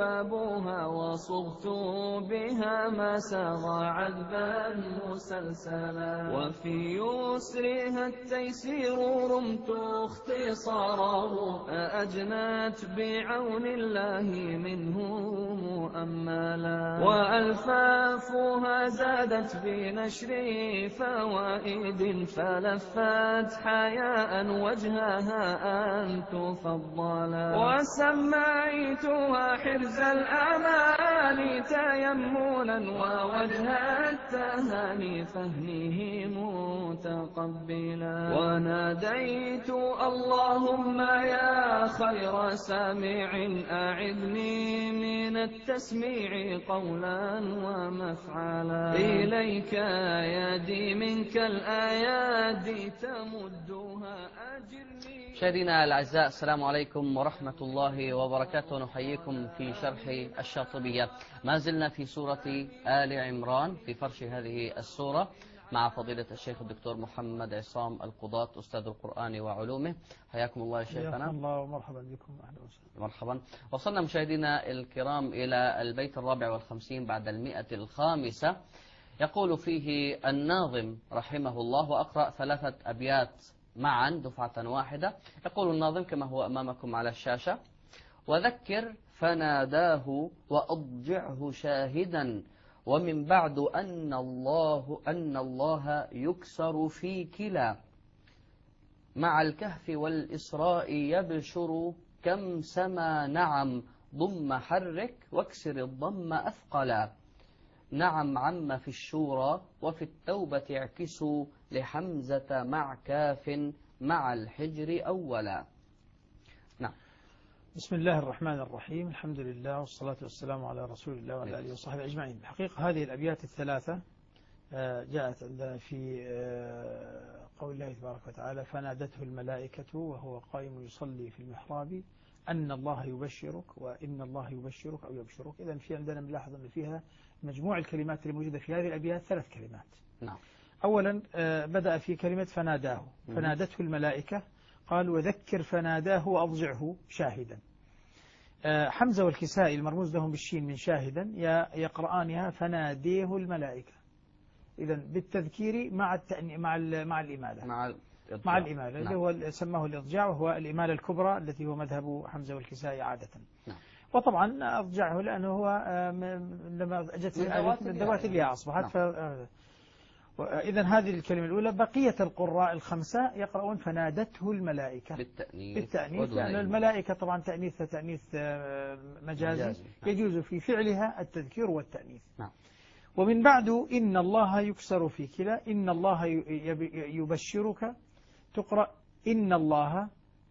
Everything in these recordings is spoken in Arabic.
بابها وصغت بها ما سغى عذبا مسلسلا، وفي يسرها التيسير رمت اختصاره، أجنت بعون الله منه مؤملا، وألفافها زادت بنشر فوائد فلفت حياء وجهها أن تفضلا، وسميتها حرز الأمان تيمنا ووجه التهاني فهمه متقبلا، وناديت اللهم يا خير سامع أعذني من التسميع قولا ومفعلا، إليك يدي منك الآيات تمدها أجرني. مشاهدينا الأعزاء، السلام عليكم ورحمة الله وبركاته. نحييكم في شرح الشاطبية. ما زلنا في سورة آل عمران في فرش هذه السورة مع فضيلة الشيخ الدكتور محمد عصام القضاة أستاذ القرآن وعلومه. حياكم الله يا شيخنا. حياكم الله ومرحبا بكم. أهلا وسهلا. مرحبا. وصلنا مشاهدينا الكرام إلى البيت 54 بعد 105. يقول فيه الناظم رحمه الله، وأقرأ 3 أبيات معا دفعة واحدة. يقول الناظم كما هو أمامكم على الشاشة: وذكر فناداه وأضجعه شاهدا، ومن بعد أن الله يكسر في كلا، مع الكهف والإسراء يبشر كم سما نعم، ضم حرك واكسر الضم أثقلا، نعم عم في الشورى وفي التوبة اعكسوا، لحمزة مع كاف مع الحجر أولا. نعم. بسم الله الرحمن الرحيم، الحمد لله والصلاة والسلام على رسول الله وعلى آله وصحبه أجمعين. الحقيقة هذه الأبيات الثلاثة جاءت في قول الله تبارك وتعالى: فنادته الملائكة وهو قائم يصلي في المحراب أن الله يبشرك وإن الله يبشرك أو يبشرك. إذن في عندنا نلاحظ أن فيها مجموع الكلمات اللي موجودة في هذه الأبيات 3 كلمات. نعم. أولا بدأ في كلمة فناداه، فنادته الملائكة، قال وذكر فناداه وأضجعه شاهدا. حمزة والكسائي المرموز لهم بالشين من شاهدا يقرآنها فناديه الملائكة. إذن بالتذكير مع مع الإمالة، مع الإمالة. نعم. اللي هو سماه الإضجاع، وهو الإمالة الكبرى التي هو مذهب حمزة والكسائي عادة. نعم. وطبعا أضجعه لأنه هو لما جت من ذوات الياء أصبحت. نعم. إذن هذه الكلمة الأولى. بقية القراء ال5 يقرؤون فنادته الملائكة بالتأنيث لأن الملائكة طبعا تأنيث مجازي يجوز في فعلها التذكير والتأنيث. نعم. ومن بعد إن الله يكسر في كلا، إن الله يبشرك، تقرأ إن الله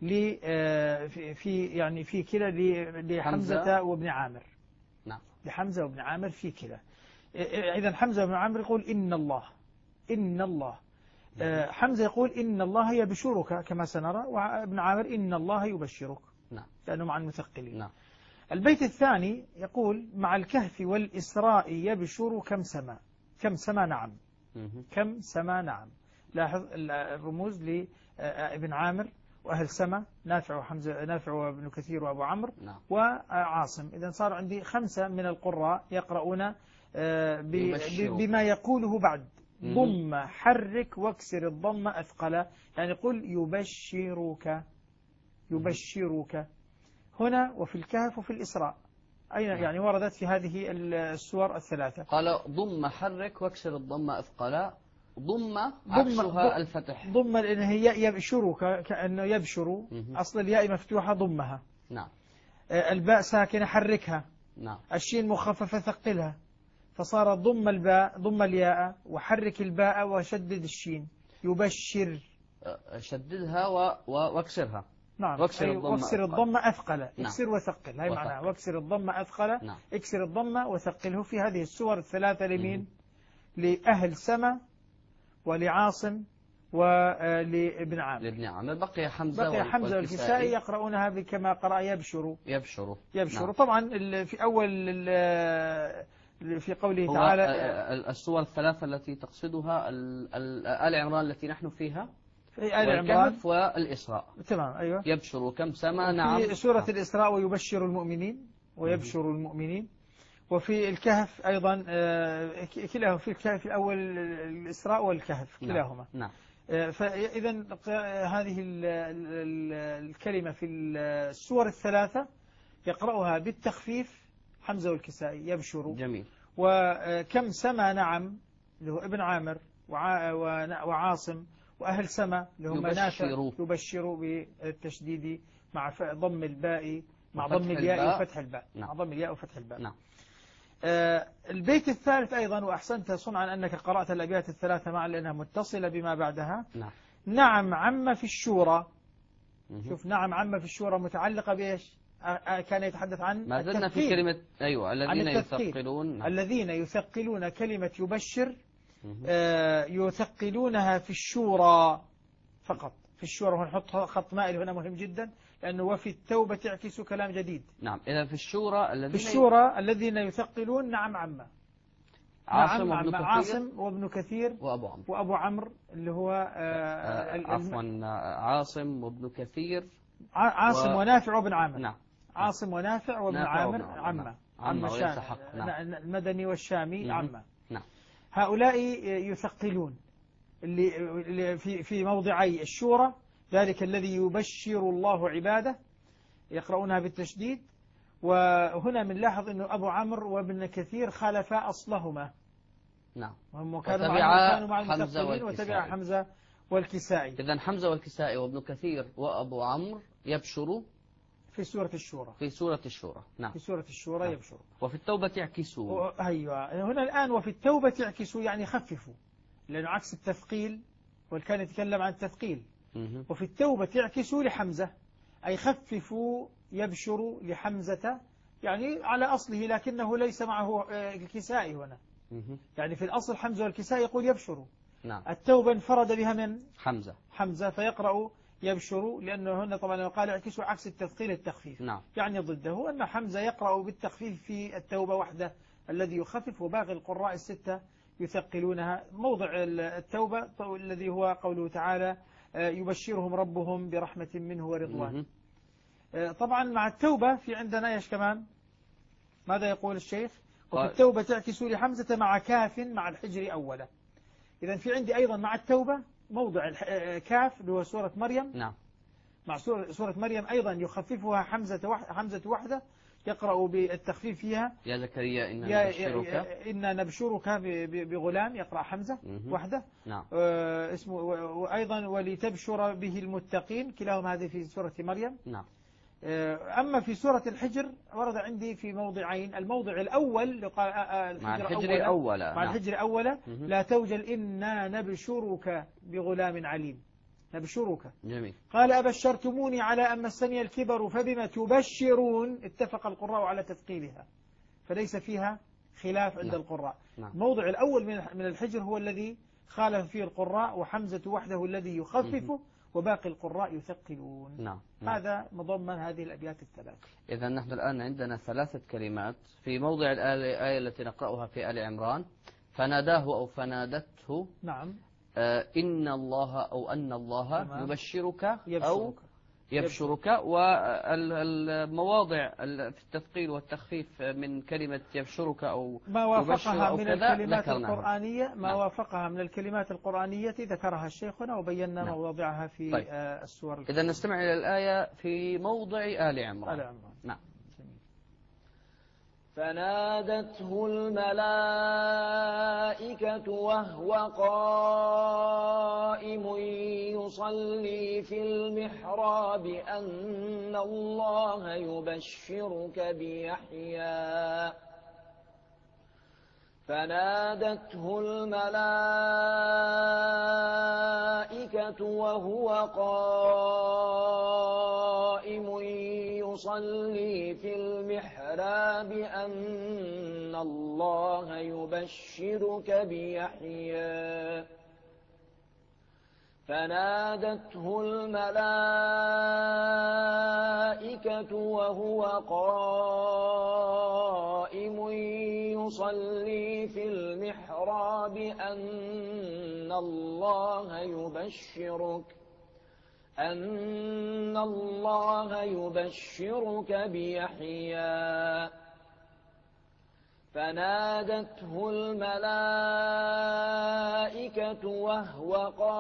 في كلا لحمزة وابن عامر. نعم. لحمزة وابن عامر في كلا. إذن حمزة وابن عامر يقول إن الله. حمزة يقول إن الله يبشرك كما سنرى، وابن عامر إن الله يبشرك. نعم. لأنه مع المثقلين. نعم. البيت الثاني يقول مع الكهف والإسراء يبشر كم سما نعم. كم سما نعم. لاحظ الرموز لابن عامر وأهل سما، نافع وابن كثير وأبو عمرو. نعم. وعاصم. إذن صار عندي 5 من القراء يقرؤون بما يقوله بعد: ضم حرك واكسر الضم أثقل، يعني قل يبشرك هنا وفي الكهف وفي الإسراء. أين يعني وردت في هذه السور ال3. قال ضم حرك واكسر الضم أثقلا. ضم عكسها الفتح. ضم لأنه هي يبشرك كأنه يبشر. أصل الياء مفتوحة ضمها. نعم. الباء ساكنة حركها. نعم. الشين مخففة ثقلها، فصار ضم الباء ضم الياء وحرك الباء وشدد الشين. يبشر. شددها واكسرها. نعم. واكسر الضم أثقل. اكسر وثقل. هاي معناها واكسر الضم أثقل. نعم. اكسر الضم وثقله. في هذه السور ال3 لمين؟ لأهل سما ولعاصم ولابن عامر. بقي حمزة والكسائي يقرؤونها كما قرأ يبشر. نعم. طبعا في أول في قوله تعالى السور ال3 التي تقصدها آل عمران التي نحن فيها، في آل عمران والكهف والإسراء. تمام. أيوة. يبشر كم سما نعم. في سورة الإسراء ويبشر المؤمنين. ويبشر المؤمنين. وفي الكهف أيضا كلاهما، في الكهف الأول الإسراء والكهف كلاهما. نعم. فإذا هذه الكلمة في السور الثلاثة يقرأها بالتخفيف حمزة والكسائي يبشر. جميل. وكم سما نعم اللي هو ابن عامر وعاصم، وأهل سما اللي هم نافع يبشر بالتشديد مع ضم الباء مع ضم الياء وفتح الباء. نعم. مع ضم الياء وفتح الباء. نعم. البيت الثالث أيضا، وأحسنت صنعا أنك قرأت الأبيات الثلاثة معا لأنها متصلة بما بعدها. نعم. نعم عم في الشورى. شوف، نعم عم في الشورى متعلقة بإيش؟ كان يتحدث عن ما زلنا في كلمة أيوة الذين يثقلون. الذين يثقلون كلمة يبشر يثقلونها في الشورى فقط. في الشورى هنحط خط مائل هنا مهم جدا، لأنه وفي التوبة تعكس كلام جديد. نعم. إذا في الشورى الذين يثقلون نعم عم. عاصم وابن كثير وأبو عمرو اللي هو عفوا عاصم وابن كثير ونافع وابن عامر. نعم. عاصم ونافع وابن عامر عم المدني والشامي عم. نعم. هؤلاء يثقلون اللي في موضعي الشورى، ذلك الذي يبشر الله عباده يقرؤونها بالتشديد. وهنا بنلاحظ أنه أبو عمرو وابن كثير خالفا أصلهما. نعم. وهم كانوا مع المثقلين وتبع حمزة والكسائي. إذن حمزة والكسائي وابن كثير وأبو عمرو يبشروا في سورة الشورى. نعم. في سورة الشورى نعم. يبشروا. وفي التوبة يعكسوا. أيوة، هنا الآن وفي التوبة يعكسوا يعني خففوا، لأنه عكس التثقيل، والكان يتكلم عن التثقيل. وفي التوبة يعكسوا لحمزة، أي خففوا يبشروا لحمزة، يعني على أصله، لكنه ليس معه الكسائي هنا. يعني في الأصل حمزة والكسائي يقول يبشروا. نعم. التوبة انفرد بها من حمزة فيقرأ يبشروا، لأنه هنا طبعا قال يعكسوا عكس التثقيل التخفيف. نعم. يعني ضده أن حمزة يقرأ بالتخفيف في التوبة وحده الذي يخفف، وباقي القراء الستة يثقلونها. موضع التوبة الذي هو قوله تعالى يبشرهم ربهم برحمة منه ورضوان. طبعا مع التوبة في عندنا ايش كمان؟ ماذا يقول الشيخ؟ وفي التوبة تعكسوا لحمزة مع كاف مع الحجر أولا. إذا في عندي أيضا مع التوبة موضع كاف اللي هو سورة مريم. نعم. مع سورة مريم أيضا يخففها حمزة وحده، يقرأ بالتخفيف فيها يا زكريا إنا نبشرك بغلام، يقرأ حمزة وحده. نعم. اسمه وأيضا ولتبشر به المتقين، كلاهما هذه في سورة مريم. نعم. أما في سورة الحجر ورد عندي في موضعين. الموضع الأول مع الحجر أولا لا توجل إنا نبشرك بغلام عليم. نبشرك. جميل. قال أبشرتموني على أن مسني الكبر فبما تبشرون. اتفق القراء على تثقيلها، فليس فيها خلاف عند القراء. الموضع الأول من الحجر هو الذي خالف فيه القراء، وحمزة وحده الذي يخففه وباقي القراء يثقلون. نعم. هذا مضمن هذه الأبيات الثلاث. إذا نحن الآن عندنا 3 كلمات في موضع الآية التي نقرأها في آل عمران: فناداه أو فنادته. نعم. إن الله أو أن الله يبشرك أو يبشرك. والمواضع في التثقيل والتخفيف من كلمة يبشرك أو ما وافقها أو من الكلمات القرآنية، وافقها من الكلمات القرآنية ذكرها شيخنا وبينا مواضعها في السور. إذا نستمع إلى الآية في موضع آل عمران. نعم. فنادته الملائكة وهو قائم يصلي في المحراب أن الله يبشرك بيحيى. فنادته الملائكة وهو قائم يصلي في المحراب أن الله يبشرك بيحيى. فنادته الملائكة وهو قائم يصلي في المحراب أن الله يبشرك بيحيى فنادته الملائكة وهو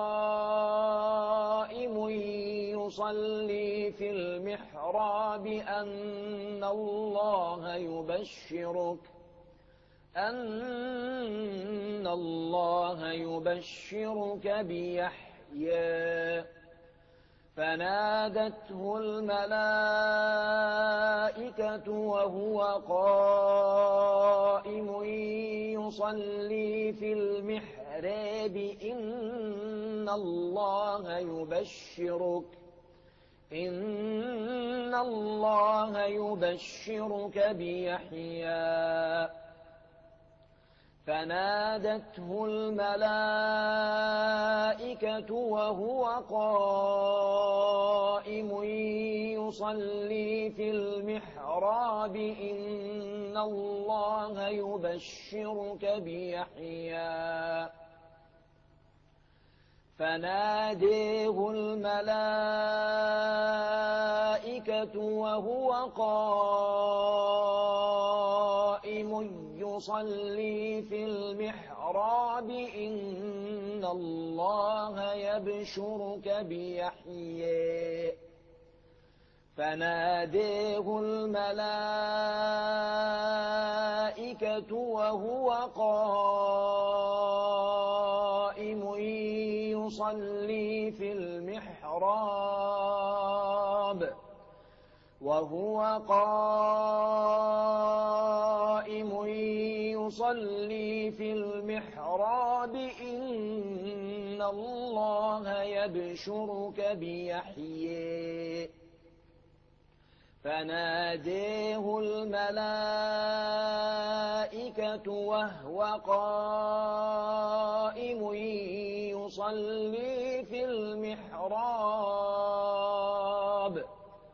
قائم يصلي في المحراب أن الله يبشرك بيحيى. فنادته الملائكة وهو قائم يصلي في المحراب إن الله يبشرك بيحيى. فنادته الملائكة وهو قائم يصلي في المحراب إن الله يبشرك بيحيى. فناديه الملائكة وهو قائم يصلي في المحراب إن الله يبشرك بيحيى. فناديه الملائكة وهو قائم يصلي في المحراب إن الله يبشرك بيحيى. فناديه الملائكة وهو قائم يصلي في المحراب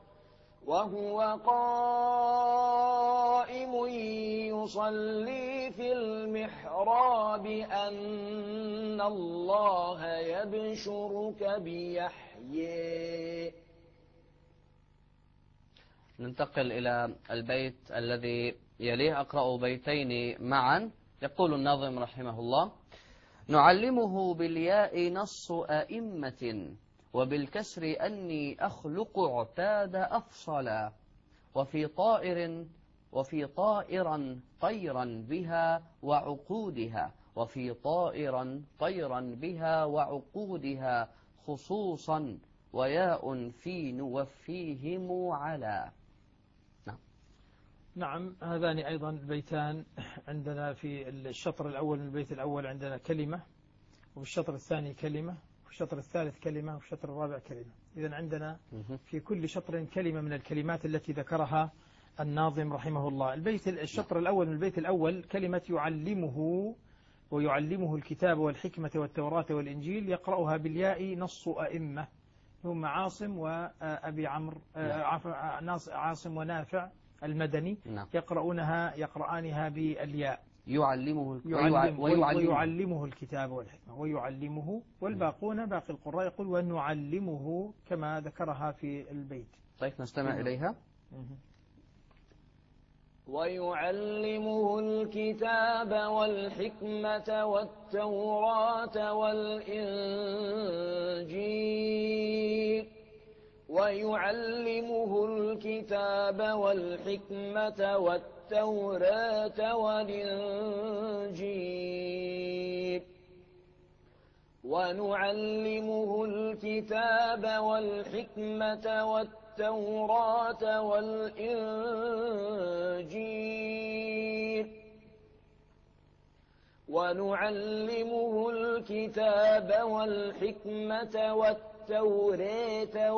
أن الله يبشرك بيحيى. ننتقل إلى البيت الذي يليه، أقرأ بيتين معا. يقول الناظم رحمه الله: نعلمه بالياء نص أئمة، وبالكسر أني أخلق عتاد أفصلا، وفي طائرا طيرا بها وعقودها خصوصا، وياء في نوفيهم على. نعم، هذان أيضا البيتان عندنا في الشطر الأول. من البيت الأول عندنا كلمة، وفي الشطر الثاني كلمة، وفي الشطر الثالث كلمة، وفي الشطر الرابع كلمة. إذن عندنا في كل شطر كلمة من الكلمات التي ذكرها الناظم رحمه الله. الشطر الأول من البيت الأول كلمة يعلمه، ويعلمه الكتاب والحكمة والتوراة والإنجيل، يقرأها بالياء نص أئمة هم عاصم وأبي عمرو، عاصم ونافع المدني، يقرآنها بالياء. ويعلمه الكتاب والحكمة، ويعلمه، والباقون باقي القراء يقول ونعلمه كما ذكرها في البيت. طيب نستمع إليها. ويعلمه الكتاب والحكمة والتوراة والإنجيل. ويعلمه الكتاب والحكمة والتوراة والإنجيل. ونعلمه الكتاب والحكمة والتوراة والإنجيل. ونعلمه الكتاب والحكمة والتوراة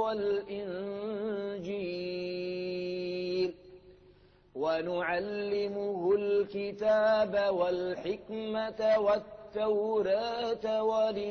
والإنجيل. ونعلمه الكتاب والحكمة والتوراة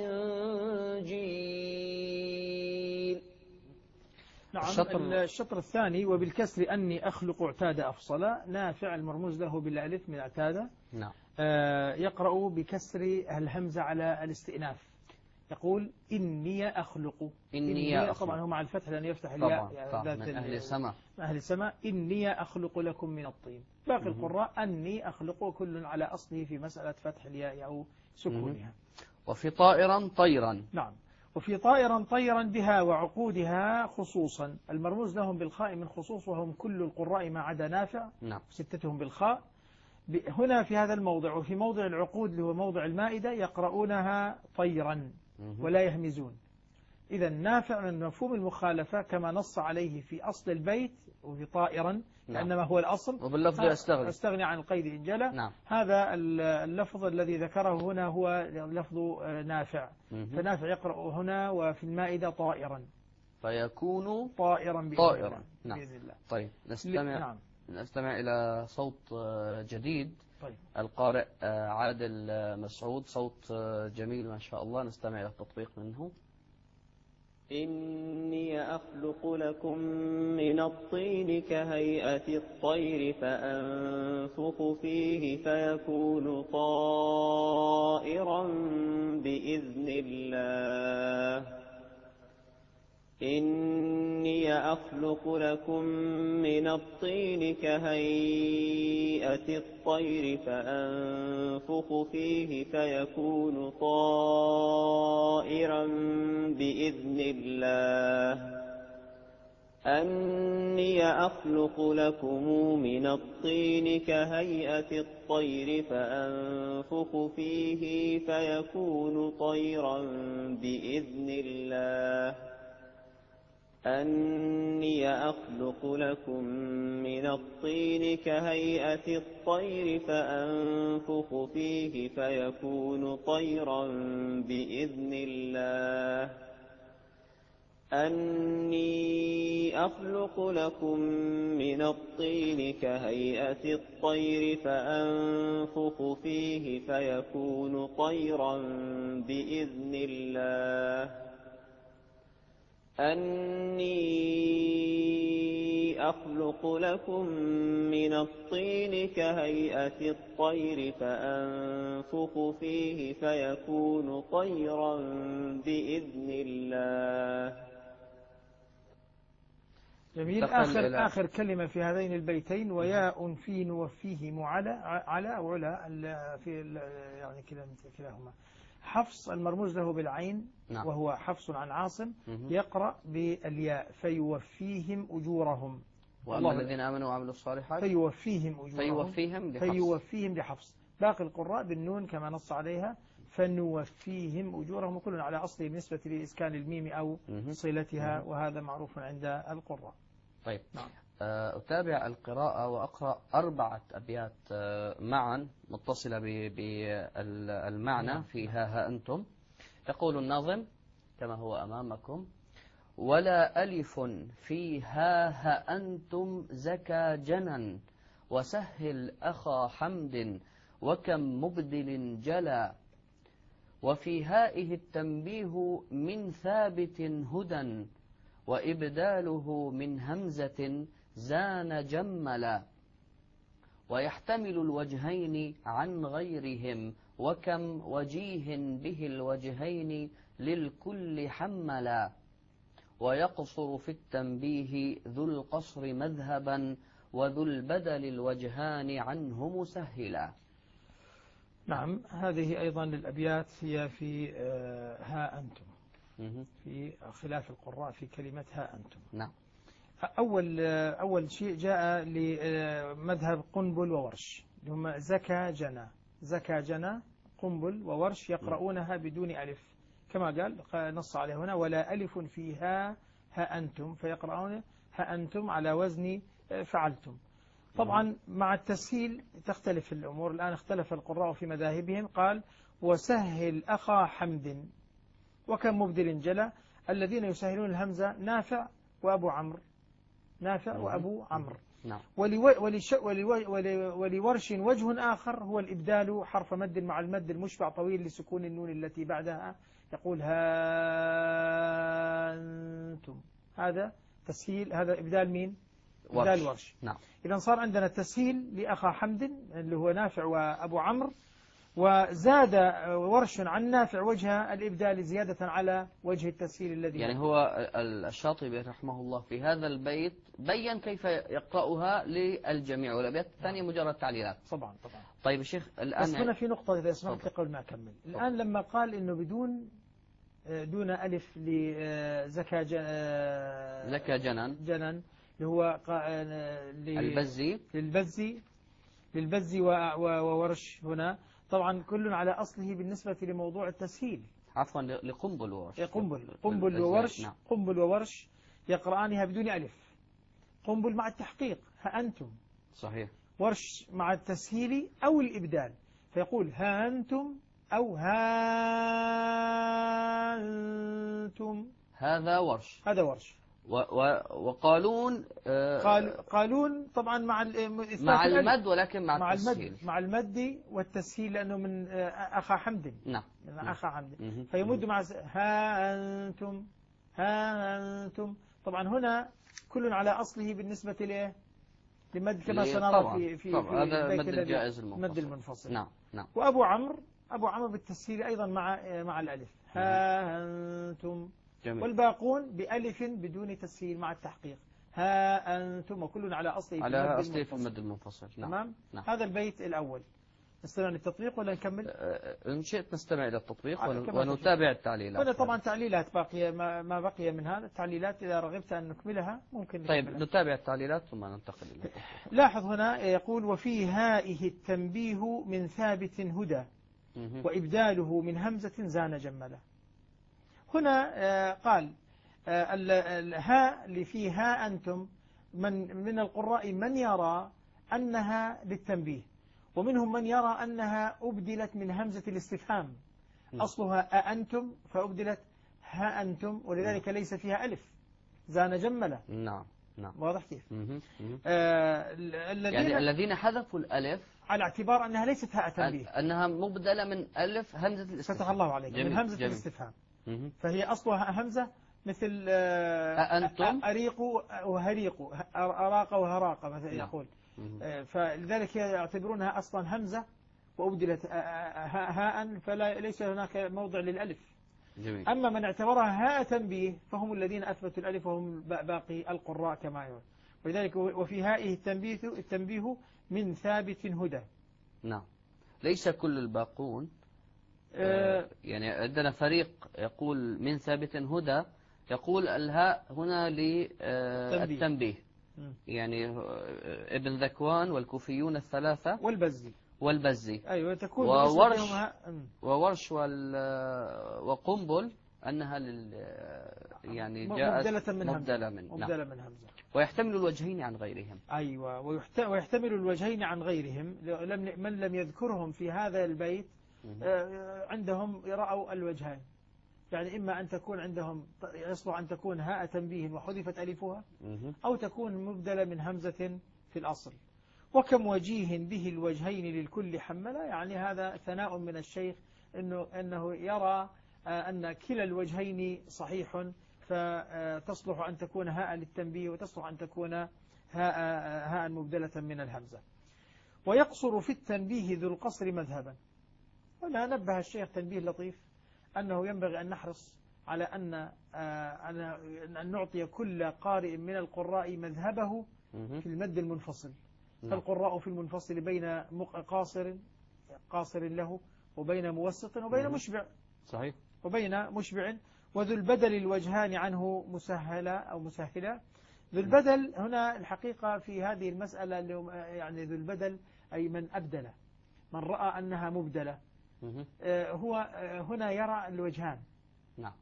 والإنجيل. نعم. الشطر الثاني وبالكسر أني أخلق اعتاد أفصل، نافع المرموز له بالألف من اعتاد. نعم. يقرأ بكسر الهمزة على الاستئناف، يقول إني أخلق. إني أخلق. طبعا هو مع الفتح لأن يفتح الياء طبعا من أهل السماء. أهل السماء. إني أخلق لكم من الطين. باقي القراء أني أخلق، كل على أصله في مسألة فتح الياء أو سكونها. وفي طائرا طيرا. نعم. وفي طائرا طيرا بها وعقودها خصوصا، المرموز لهم بالخاء من خصوص، وهم كل القراء ما عدا نافع. نعم. ستتهم بالخاء. هنا في هذا الموضع وفي موضع العقود اللي هو موضع المائدة يقرؤونها طيرا ولا يهمزون. إذا نافع من مفهوم المخالفة كما نص عليه في أصل البيت وفي طائرا كأنما هو الأصل، وباللفظ أستغني عن القيد إن جلى. نعم. هذا اللفظ الذي ذكره هنا هو لفظ نافع. فنافع يقرأ هنا وفي المائدة طائرا، فيكون طائرا بإذن طائرا. الله. نعم. بإذن الله. طيب نعم. نستمع إلى صوت جديد. طيب. القارئ عادل مسعود، صوت جميل ما شاء الله، نستمع إلى التطبيق منه. إني أخلق لكم من الطين كهيئة الطير فأنفخ فيه فيكون طائرا بإذن الله. إني أخلق لكم من الطين كهيئة الطير فأنفخ فيه فيكون طائرا بإذن الله. أني أخلق لكم من الطين كهيئة الطير فأنفخ فيه فيكون طيرا بإذن الله. أني أخلق لكم من الطين كهيئة الطير فأنفخ فيه فيكون طيرا بإذن الله. أني أخلق لكم من الطين كهيئة الطير فأنفخ فيه فيكون طيرا بإذن الله. أني أخلق لكم من الطين كهيئة الطير فأنفخ فيه فيكون طيرا بإذن الله. جميل. آخر كلمة في هذين البيتين وياء في نوفيه على أو علا في يعني كلاهما. حفص المرموز له بالعين. نعم. وهو حفص عن عاصم. يقرأ بالياء فيوفيهم أجورهم. وأما الذين آمنوا وعملوا الصالحات فيوفيهم أجورهم. فيوفيهم لحفص. باقي القراء بالنون كما نص عليها فنوفيهم أجورهم، وكل على أصله بالنسبة لإسكان الميم أو صلتها، وهذا معروف عند القراء. طيب. نعم. أتابع القراءة وأقرأ 4 أبيات معا متصلة بالمعنى في ها أنتم. يقول الناظم كما هو أمامكم: ولا ألف في ها أنتم زكى جنا، وسهل أخا حمد وكم مبدل جلا، وفي هائه التنبيه من ثابت هدى، وإبداله من همزة زان جملا، ويحتمل الوجهين عن غيرهم، وكم وجيه به الوجهين للكل حملا، ويقصر في التنبيه ذو القصر مذهبا، وذو البدل الوجهان عنه مسهلا. نعم. هذه أيضا للأبيات هي في ها أنتم، في خلاف القراء في كلمة ها أنتم. نعم. أول شيء جاء لمذهب قنبل وورش، هم زكى جنا قنبل وورش يقرؤونها بدون ألف كما قال نص عليه هنا: ولا ألف فيها ها أنتم، فيقرؤون ها أنتم على وزن فعلتم. طبعا مع التسهيل تختلف الأمور. الآن اختلف القراء في مذاهبهم. قال: وسهل أخا حمد وكم مبدل جلا. الذين يسهلون الهمزة نافع وأبو عمرو. نعم. ولورش وجه آخر هو الإبدال حرف مد مع المد المشبع طويل لسكون النون التي بعدها، يقول ها أنتم. هذا تسهيل، هذا إبدال مين؟ إبدال ورش. نعم. إذا صار عندنا تسهيل لأخا حمد اللي هو نافع وأبو عمرو، وزاد ورش عن نافع وجه الإبدال زيادة على وجه التسهيل الذي يعني هو الشاطبي رحمه الله في هذا البيت بين كيف يقرأها للجميع، والأبيات الثانية مجرد تعليلات. طبعا. طيب الشيخ الآن بس هنا في نقطة إذا سمحت لي قبل ما أكمل. الآن لما قال إنه دون ألف لزكا جنن اللي هو للبزي وورش هنا، طبعا كل على أصله بالنسبة لموضوع التسهيل. عفوا لقنبل وورش. قنبل وورش يقرآنها بدون ألف. قنبل مع التحقيق ها أنتم، صحيح. ورش مع التسهيل أو الإبدال، فيقول ها أنتم أو ها أنتم. هذا ورش. وقالون قالون طبعا مع المد، ولكن مع التسهيل. مع المد والتسهيل، لأنه من أخا حمد. نعم. أخا حمد. فيمد مع ها أنتم. طبعا هنا كل على أصله بالنسبة لمد كما سنرى في هذا مد الجائز المنفصل. نعم. وأبو عمرو بالتسهيل أيضا مع الألف ها أنتم. جميل. والباقون بألف بدون تسهيل مع التحقيق ها أنتم، وكل على أصله في المد المنفصل. تمام. هذا البيت الأول. نستمع للتطبيق ولا نكمل؟ إن شئت نستمع إلى التطبيق ونتابع التعليلات. هنا طبعا تعليلات باقية، ما بقي من هذا التعليلات إذا رغبت أن نكملها ممكن طيب نتابع التعليلات ثم ننتقل إلى التطبيق. لاحظ هنا يقول وفي هائه التنبيه من ثابت هدى وإبداله من همزة زان جملة. هنا قال الهاء اللي فيها أنتم من القراء من يرى أنها للتنبيه، ومنهم من يرى أنها أبدلت من همزة الاستفهام. أصلها أأنتم فأبدلت ها أنتم، ولذلك ليس فيها ألف زان جملة. نعم. واضح كيف؟ يعني الذين حذفوا الألف على اعتبار أنها ليست هاء تنبيه، أنها مبدلة من ألف همزة الاستفهام. فتح الله عليك. من همزة الاستفهام. فهي أصلها همزة مثل أأنتم أريق وهريق، أراق وهراق مثلا يقول. فلذلك يعتبرونها أصلا همزة وأبدلت هاء، فليس هناك موضع للألف. جميل. أما من اعتبرها هاء تنبيه فهم الذين أثبتوا الألف، وهم باقي القراء كما يقول. ولذلك وفي هائه التنبيه من ثابت هدى. نعم. ليس كل الباقون يعني عندنا فريق يقول من ثابت هدى، يقول الهاء هنا للتنبيه. يعني ابن ذكوان والكوفيون الثلاثة والبزي أيوة تكون وورش وقنبل أنها يعني جاءت مبدلة من همزة. ويحتمل الوجهين عن غيرهم. أيوة ويحتمل الوجهين عن غيرهم. من لم يذكرهم في هذا البيت عندهم رأوا الوجهين، يعني إما أن تكون عندهم يصلح أن تكون هاء تنبيه وحذفت ألفها، أو تكون مبدلة من همزة في الأصل. وكم وجيه به الوجهين للكل حملا، يعني هذا ثناء من الشيخ أنه يرى أن كلا الوجهين صحيح، فتصلح أن تكون هاء للتنبيه وتصلح أن تكون هاء مبدلة من الهمزة. ويقصر في التنبيه ذو القصر مذهبا. هنا نبه الشيخ تنبيه لطيف، أنه ينبغي أن نحرص على أن نعطي كل قارئ من القراء مذهبه في المد المنفصل. فالقراء في المنفصل بين قاصر له، وبين موسط، وبين مشبع. صحيح. وبين مشبع. وذو البدل الوجهان عنه مسهلة أو مسهلة. ذو البدل هنا الحقيقة في هذه المسألة يعني ذو البدل أي من أبدل، من رأى أنها مبدلة، هو هنا يرى الوجهان. نعم.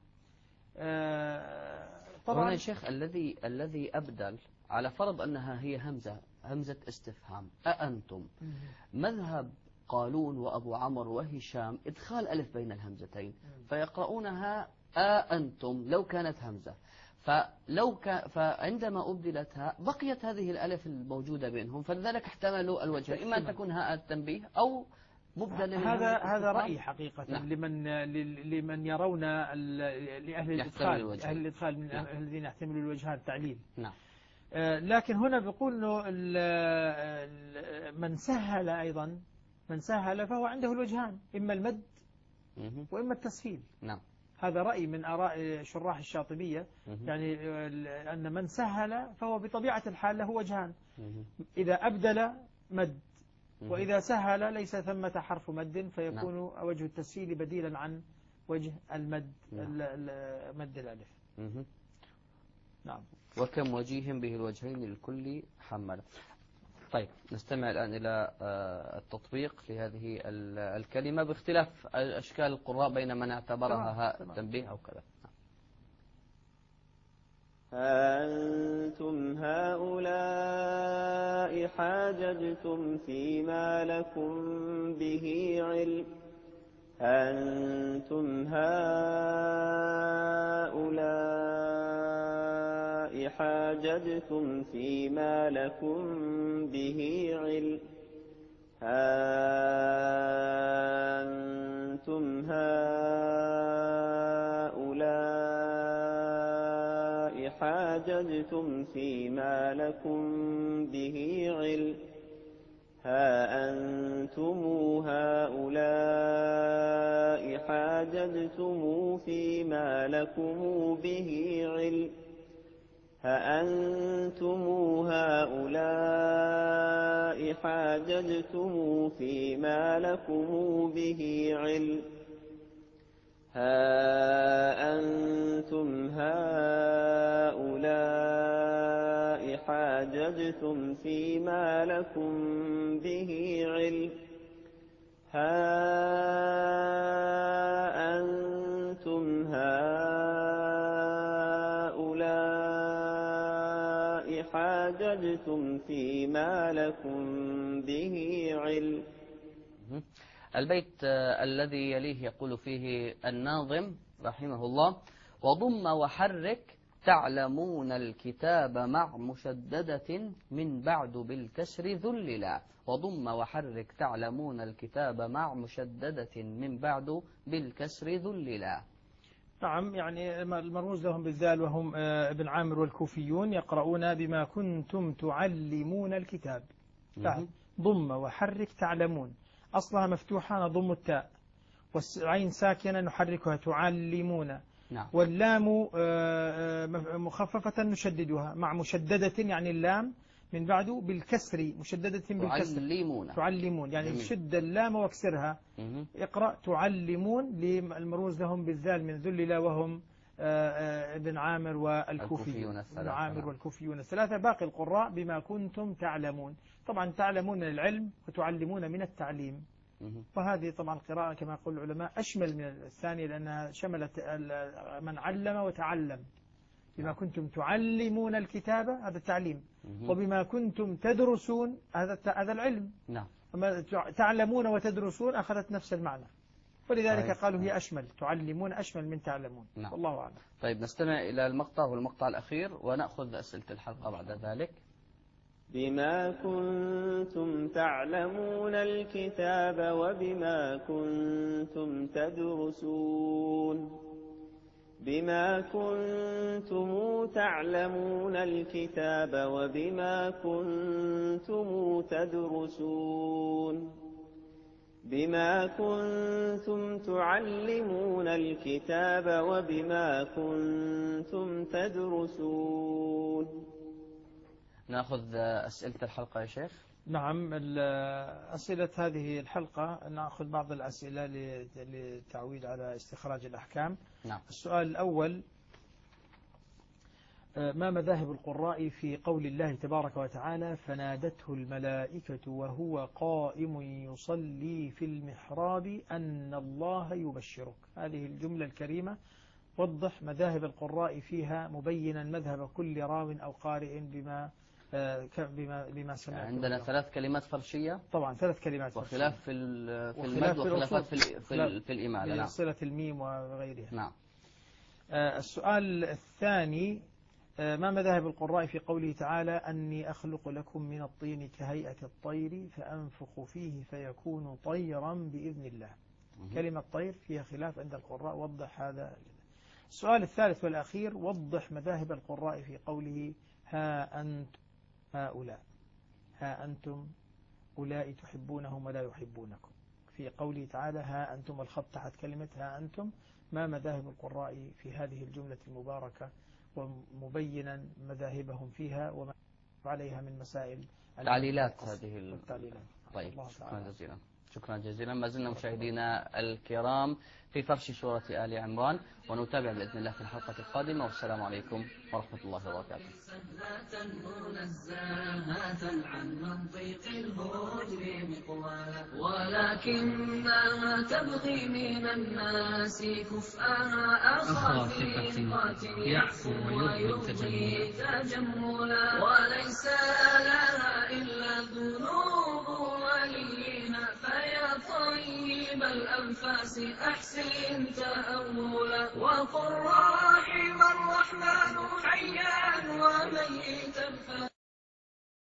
طبعا هنا يا شيخ الذي أبدل على فرض أنها هي همزة استفهام أأنتم، مذهب قالون وأبو عمرو وهشام إدخال ألف بين الهمزتين، فيقرؤونها أأنتم لو كانت همزة، فعندما أبدلتها بقيت هذه الألف الموجودة بينهم، فلذلك احتملوا الوجه، إما أن تكون هاء التنبيه أو مبدلة. هذا رأي حقيقة. نعم. لمن يرون لأهل الإدخال من الذين يحتملوا الوجهان التعليل. نعم. لكن هنا بيقول إنه من سهل أيضا من سهل فهو عنده الوجهان، إما المد وإما التسهيل. نعم. هذا رأي من آراء شراح الشاطبية، يعني أن من سهل فهو بطبيعة الحال له وجهان، إذا أبدل مد، وإذا سهل ليس ثمة حرف مد فيكون وجه التسهيل بديلا عن وجه المد، مد الألف. نعم. وكم وجيه به الوجهين للكل حمل. طيب نستمع الآن إلى التطبيق لهذه الكلمة باختلاف أشكال القراء بين من اعتبرها هاء تنبيه أو كذا. أنتم هؤلاء حاججتم فيما لكم به علم. أنتم هؤلاء حاججتم فيما لكم به علم. أنتم هؤلاء حاججتم فيما لكم به علم. ها أنتم هؤلاء حاججتم فيما لكم به علم. ها أنتم هؤلاء حاججتم فيما لكم به علم. ها أنتم هؤلاء حاججتم فيما لكم به علم. ها أنتم هؤلاء حاججتم فيما لكم به علم. البيت الذي يليه يقول فيه الناظم رحمه الله: وضم وحرك تعلمون الكتاب مع مشددة من بعد بالكسر ذللا. وضم وحرك تعلمون الكتاب مع مشددة من بعد بالكسر ذللا. نعم، يعني المرموز لهم بالذال وهم ابن عامر والكوفيون يقرؤون بما كنتم تعلمون الكتاب. ضم وحرك تعلمون، أصلها مفتوحة نضم التاء، والعين ساكنة نحركها تعلمون. نعم. واللام مخففة نشددها مع مشددة، يعني اللام من بعده بالكسر، مشددة بالكسر. تعلمون يعني شد اللام واكسرها. اقرأ تعلمون للمروز لهم بالذال من ذللا وهم ابن عامر والكوفيون. ابن عامر والكوفيون الثلاثة. باقي القراء بما كنتم تعلمون. طبعا تعلمون من العلم وتعلمون من التعليم، وهذه طبعا القراءة كما يقول العلماء أشمل من الثانية لأنها شملت من علم وتعلم. بما كنتم تعلمون الكتاب هذا التعليم، وبما كنتم تدرسون هذا العلم. نعم. تعلمون وتدرسون أخذت نفس المعنى، ولذلك قالوا هي أشمل، تعلمون أشمل من تعلمون. نعم. والله أعلم. طيب نستمع إلى المقطع والمقطع الأخير ونأخذ أسئلة الحلقة بعد ذلك. بما كنتم تعلمون الكتاب وبما كنتم تدرسون. بما كنتم تعلمون الكتاب وبما كنتم تدرسون. بما كنتم تعلمون الكتاب وبما كنتم تدرسون. نأخذ أسئلة الحلقة يا شيخ. نعم، أسئلة هذه الحلقة نأخذ بعض الأسئلة للتعويل على استخراج الأحكام. نعم. السؤال الأول: ما مذاهب القراء في قول الله تبارك وتعالى فنادته الملائكة وهو قائم يصلي في المحراب أن الله يبشرك؟ هذه الجملة الكريمة وضح مذاهب القراء فيها مبينا مذهب كل راو أو قارئ بما سمعت. عندنا 3 كلمات فرشية طبعا 3 كلمات وخلاف في المد وخلافات في الإمالة. نعم. صلة الميم وغيرها. نعم. السؤال الثاني: ما مذاهب القراء في قوله تعالى أني أخلق لكم من الطين كهيئة الطير فأنفخ فيه فيكون طيرا بإذن الله؟ كلمة طير فيها خلاف عند القراء، وضح هذا. السؤال الثالث والأخير: وضح مذاهب القراء في قوله ها أنتم هؤلاء. ها أنتم أولئك تحبونهم ولا يحبونكم. في قوله تعالى ها أنتم، الخط تحت كلمة ها أنتم، ما مذاهب القراء في هذه الجملة المباركة، ومبينا مذاهبهم فيها وما عليها من مسائل تعليلات هذه التعليلات. طيب، شكرا جزيلا. شكرا جزيلا. ما زلنا مشاهدينا الكرام في فرش سورة آل عمران، ونتابع بإذن الله في الحلقة القادمة، والسلام عليكم ورحمة الله وبركاته. ولكنها تبغي من الناس كفءها أخا ثقة يعفو ويبغي تجملا، وليس لها إلا ذنوب وليها، فيا طيب الأنفاس أحسن تأولا، وقل رحم الرحمن حيا وميتا